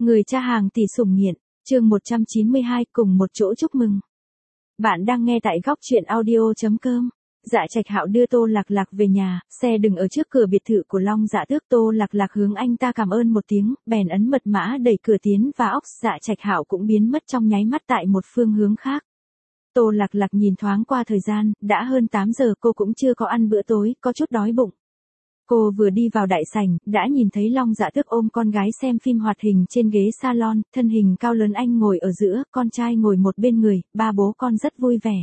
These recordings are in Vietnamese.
Người cha hàng tỷ sủng nghiện, chương 192 cùng một chỗ chúc mừng. Bạn đang nghe tại góc chuyện audio.com. Dạ Trạch Hạo đưa Tô Lạc Lạc về nhà, xe dừng ở trước cửa biệt thự của Long Dạ Tước. Tô Lạc Lạc hướng anh ta cảm ơn một tiếng, bèn ấn mật mã đẩy cửa tiến và óc. Dạ Trạch Hạo cũng biến mất trong nháy mắt tại một phương hướng khác. Tô Lạc Lạc nhìn thoáng qua thời gian, đã hơn 8 giờ, cô cũng chưa có ăn bữa tối, có chút đói bụng. Cô vừa đi vào đại sảnh, đã nhìn thấy Long Dạ Tước ôm con gái xem phim hoạt hình trên ghế salon, thân hình cao lớn anh ngồi ở giữa, con trai ngồi một bên người, ba bố con rất vui vẻ.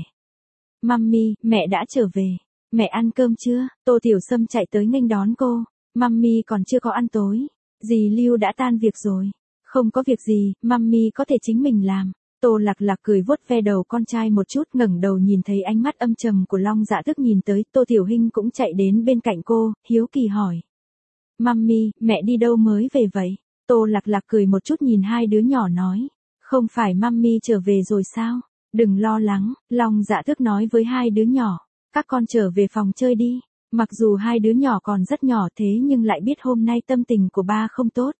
Mummy, mẹ đã trở về. Mẹ ăn cơm chưa? Tô Tiểu Sâm chạy tới nghênh đón cô. Mummy còn chưa có ăn tối. Dì Lưu đã tan việc rồi. Không có việc gì, Mummy có thể chính mình làm. Tô Lạc Lạc cười vuốt ve đầu con trai một chút, ngẩng đầu nhìn thấy ánh mắt âm trầm của Long Dạ Tước nhìn tới, Tô Tiểu Hinh cũng chạy đến bên cạnh cô, hiếu kỳ hỏi. Mummy, mẹ đi đâu mới về vậy? Tô Lạc Lạc cười một chút nhìn hai đứa nhỏ nói. Không phải Mummy trở về rồi sao? Đừng lo lắng, Long Dạ Tước nói với hai đứa nhỏ. Các con trở về phòng chơi đi. Mặc dù hai đứa nhỏ còn rất nhỏ thế nhưng lại biết hôm nay tâm tình của ba không tốt.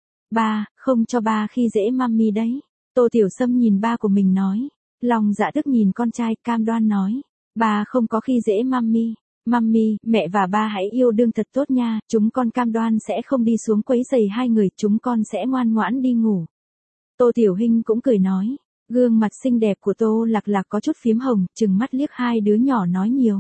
Ba, không cho ba khi dễ Mummy đấy. Tô Tiểu Sâm nhìn ba của mình nói. Long Dạ Tước nhìn con trai cam đoan nói. Ba không có khi dễ Mummy. Mummy, mẹ và ba hãy yêu đương thật tốt nha, chúng con cam đoan sẽ không đi xuống quấy rầy hai người, chúng con sẽ ngoan ngoãn đi ngủ. Tô Tiểu Hinh cũng cười nói. Gương mặt xinh đẹp của Tô Lạc Lạc có chút phím hồng, trừng mắt liếc hai đứa nhỏ nói nhiều.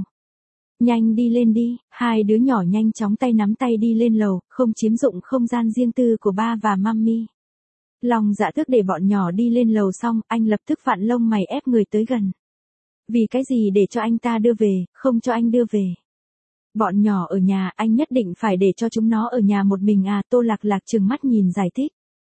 Nhanh đi lên đi, hai đứa nhỏ nhanh chóng tay nắm tay đi lên lầu, không chiếm dụng không gian riêng tư của ba và Mummy. Long Dạ Tước để bọn nhỏ đi lên lầu xong, anh lập tức vặn lông mày ép người tới gần. Vì cái gì để cho anh ta đưa về, không cho anh đưa về. Bọn nhỏ ở nhà, anh nhất định phải để cho chúng nó ở nhà một mình à? Tô Lạc Lạc trừng mắt nhìn giải thích.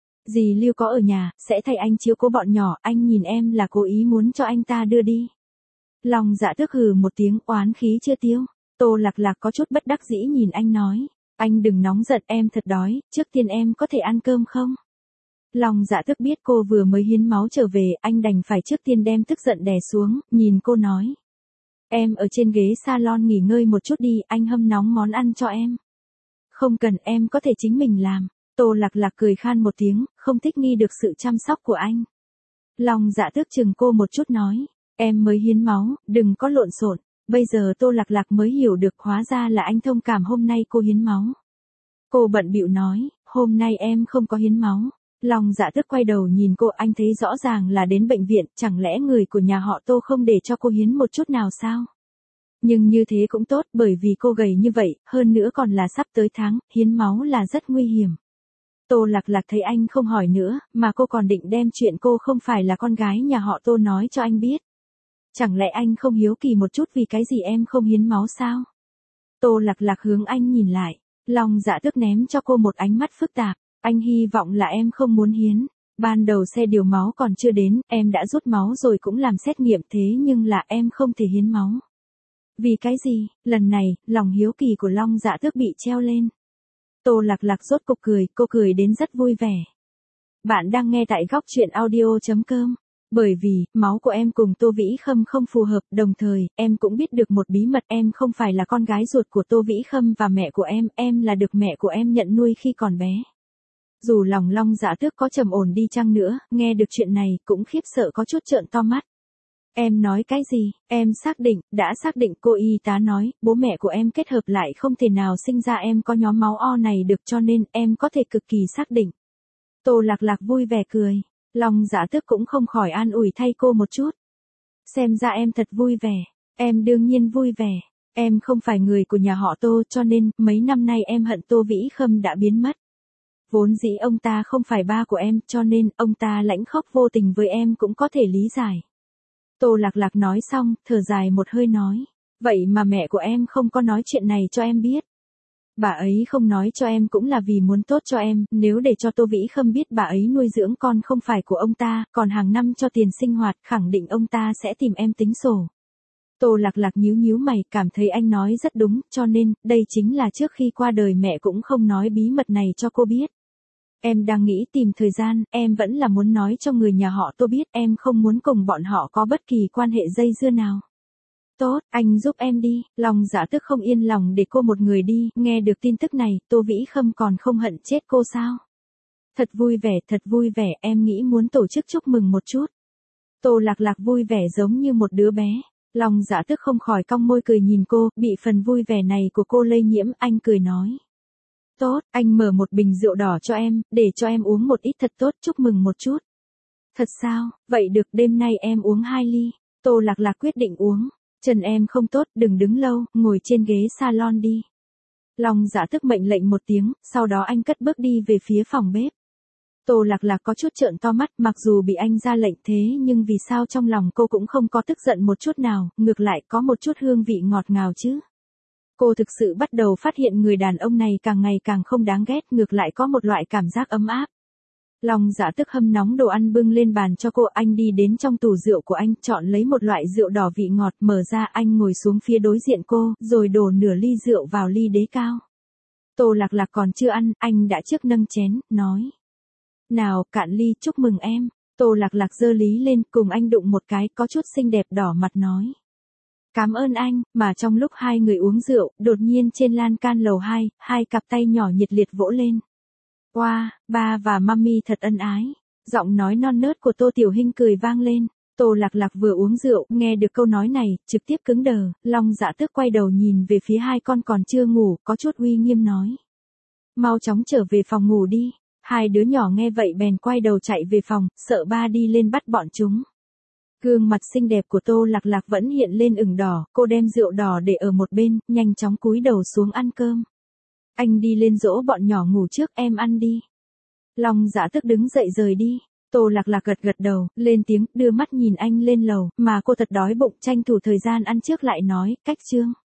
Dì Lưu có ở nhà, sẽ thay anh chiếu cố bọn nhỏ, anh nhìn em là cố ý muốn cho anh ta đưa đi. Long Dạ Tước hừ một tiếng, oán khí chưa tiêu. Tô Lạc Lạc có chút bất đắc dĩ nhìn anh nói. Anh đừng nóng giận, em thật đói, trước tiên em có thể ăn cơm không? Long Dạ Tước biết cô vừa mới hiến máu trở về, anh đành phải trước tiên đem tức giận đè xuống, nhìn cô nói. Em ở trên ghế salon nghỉ ngơi một chút đi, anh hâm nóng món ăn cho em. Không cần, em có thể chính mình làm. Tô Lạc Lạc cười khan một tiếng, không thích nghi được sự chăm sóc của anh. Long Dạ Tước chừng cô một chút nói. Em mới hiến máu, đừng có lộn xộn. Bây giờ Tô Lạc Lạc mới hiểu được hóa ra là anh thông cảm hôm nay cô hiến máu. Cô bận bịu nói, hôm nay em không có hiến máu. Long Dạ Tước quay đầu nhìn cô, anh thấy rõ ràng là đến bệnh viện, chẳng lẽ người của nhà họ Tô không để cho cô hiến một chút nào sao? Nhưng như thế cũng tốt, bởi vì cô gầy như vậy, hơn nữa còn là sắp tới tháng, hiến máu là rất nguy hiểm. Tô Lạc Lạc thấy anh không hỏi nữa, mà cô còn định đem chuyện cô không phải là con gái nhà họ Tô nói cho anh biết. Chẳng lẽ anh không hiếu kỳ một chút vì cái gì em không hiến máu sao? Tô Lạc Lạc hướng anh nhìn lại, Long Dạ Tước ném cho cô một ánh mắt phức tạp. Anh hy vọng là em không muốn hiến. Ban đầu xe điều máu còn chưa đến, em đã rút máu rồi cũng làm xét nghiệm thế nhưng là em không thể hiến máu. Vì cái gì? Lần này, lòng hiếu kỳ của Long Dạ Tước bị treo lên. Tô Lạc Lạc rốt cục cười, cô cười đến rất vui vẻ. Bạn đang nghe tại góc chuyện audio.com. Bởi vì, máu của em cùng Tô Vĩ Khâm không phù hợp, đồng thời, em cũng biết được một bí mật, em không phải là con gái ruột của Tô Vĩ Khâm và mẹ của em là được mẹ của em nhận nuôi khi còn bé. Dù lòng Long Dạ Tước có trầm ổn đi chăng nữa, nghe được chuyện này, cũng khiếp sợ có chút trợn to mắt. Em nói cái gì? Em đã xác định, cô y tá nói, bố mẹ của em kết hợp lại không thể nào sinh ra em có nhóm máu O này được cho nên em có thể cực kỳ xác định. Tô Lạc Lạc vui vẻ cười, Long Dạ Tước cũng không khỏi an ủi thay cô một chút. Xem ra em thật vui vẻ, em đương nhiên vui vẻ, em không phải người của nhà họ Tô cho nên mấy năm nay em hận Tô Vĩ Khâm đã biến mất. Vốn dĩ ông ta không phải ba của em cho nên ông ta lãnh khóc vô tình với em cũng có thể lý giải. Tô Lạc Lạc nói xong, thở dài một hơi nói. Vậy mà mẹ của em không có nói chuyện này cho em biết. Bà ấy không nói cho em cũng là vì muốn tốt cho em, nếu để cho Tô Vĩ Khâm biết bà ấy nuôi dưỡng con không phải của ông ta, còn hàng năm cho tiền sinh hoạt, khẳng định ông ta sẽ tìm em tính sổ. Tô Lạc Lạc nhíu nhíu mày, cảm thấy anh nói rất đúng, cho nên, đây chính là trước khi qua đời mẹ cũng không nói bí mật này cho cô biết. Em đang nghĩ tìm thời gian, em vẫn là muốn nói cho người nhà họ Tô biết em không muốn cùng bọn họ có bất kỳ quan hệ dây dưa nào. Tốt, anh giúp em đi, Long Dạ Tước không yên lòng để cô một người đi, nghe được tin tức này, Tô Vĩ Khâm còn không hận chết cô sao? Thật vui vẻ, em nghĩ muốn tổ chức chúc mừng một chút. Tô Lạc Lạc vui vẻ giống như một đứa bé. Long Dạ Tức không khỏi cong môi cười nhìn cô, bị phần vui vẻ này của cô lây nhiễm, anh cười nói. Tốt, anh mở một bình rượu đỏ cho em, để cho em uống một ít thật tốt, chúc mừng một chút. Thật sao, vậy được, đêm nay em uống 2 ly. Tô Lạc Lạc quyết định uống. Chân em không tốt, đừng đứng lâu, ngồi trên ghế salon đi. Long Dạ Tức mệnh lệnh một tiếng, sau đó anh cất bước đi về phía phòng bếp. Tô Lạc Lạc có chút trợn to mắt, mặc dù bị anh ra lệnh thế nhưng vì sao trong lòng cô cũng không có tức giận một chút nào, ngược lại có một chút hương vị ngọt ngào chứ. Cô thực sự bắt đầu phát hiện người đàn ông này càng ngày càng không đáng ghét, ngược lại có một loại cảm giác ấm áp. Long Dạ Tức hâm nóng đồ ăn bưng lên bàn cho cô, anh đi đến trong tủ rượu của anh, chọn lấy một loại rượu đỏ vị ngọt, mở ra, anh ngồi xuống phía đối diện cô, rồi đổ nửa ly rượu vào ly đế cao. Tô Lạc Lạc còn chưa ăn, anh đã trước nâng chén, nói. Nào, cạn ly, chúc mừng em. Tô Lạc Lạc giơ ly lên, cùng anh đụng một cái, có chút xinh đẹp đỏ mặt nói. Cảm ơn anh, mà trong lúc hai người uống rượu, đột nhiên trên lan can lầu 2, hai cặp tay nhỏ nhiệt liệt vỗ lên. Wow, ba và mami thật ân ái. Giọng nói non nớt của Tô Tiểu Hinh cười vang lên. Tô Lạc Lạc vừa uống rượu, nghe được câu nói này, trực tiếp cứng đờ. Long Dạ Tức quay đầu nhìn về phía hai con còn chưa ngủ, có chút uy nghiêm nói. Mau chóng trở về phòng ngủ đi. Hai đứa nhỏ nghe vậy bèn quay đầu chạy về phòng, sợ ba đi lên bắt bọn chúng. Gương mặt xinh đẹp của Tô Lạc Lạc vẫn hiện lên ửng đỏ, cô đem rượu đỏ để ở một bên, nhanh chóng cúi đầu xuống ăn cơm. Anh đi lên dỗ bọn nhỏ ngủ trước, em ăn đi. Long Dạ Tức đứng dậy rời đi. Tô Lạc Lạc gật đầu, lên tiếng, đưa mắt nhìn anh lên lầu, mà cô thật đói bụng, tranh thủ thời gian ăn trước lại nói, cách chương.